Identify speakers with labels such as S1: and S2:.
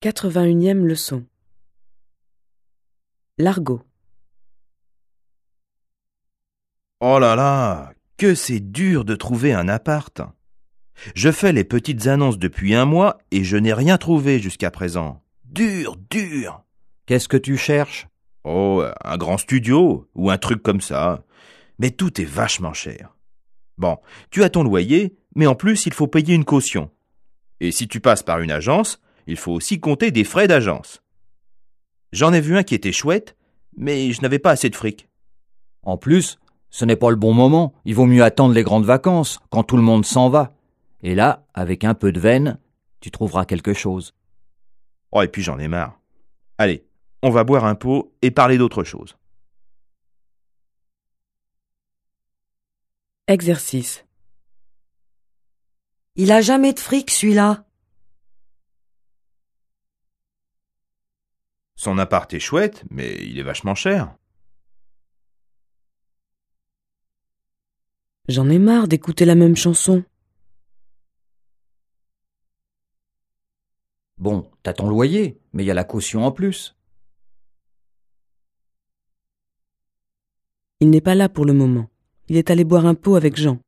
S1: 81e leçon. L'argot.
S2: Oh là là, que c'est dur de trouver un appart. Je fais les petites annonces depuis 1 mois et je n'ai rien trouvé jusqu'à présent. Dur, dur.
S3: Qu'est-ce que tu cherches?
S2: Oh, un grand studio ou un truc comme ça. Mais tout est vachement cher. Bon, tu as ton loyer, mais en plus il faut payer une caution. Et si tu passes par une agence, il faut aussi compter des frais d'agence. J'en ai vu un qui était chouette, mais je n'avais pas assez de fric.
S3: En plus, ce n'est pas le bon moment. Il vaut mieux attendre les grandes vacances, quand tout le monde s'en va. Et là, avec un peu de veine, tu trouveras quelque chose.
S2: Oh, et puis j'en ai marre. Allez, on va boire un pot et parler d'autre chose.
S1: Exercice.
S4: Il a jamais de fric, celui-là.
S2: Son appart est chouette, mais il est vachement cher.
S1: J'en ai marre d'écouter la même chanson.
S3: Bon, t'as ton loyer, mais il y a la caution en plus.
S1: Il n'est pas là pour le moment. Il est allé boire un pot avec Jean.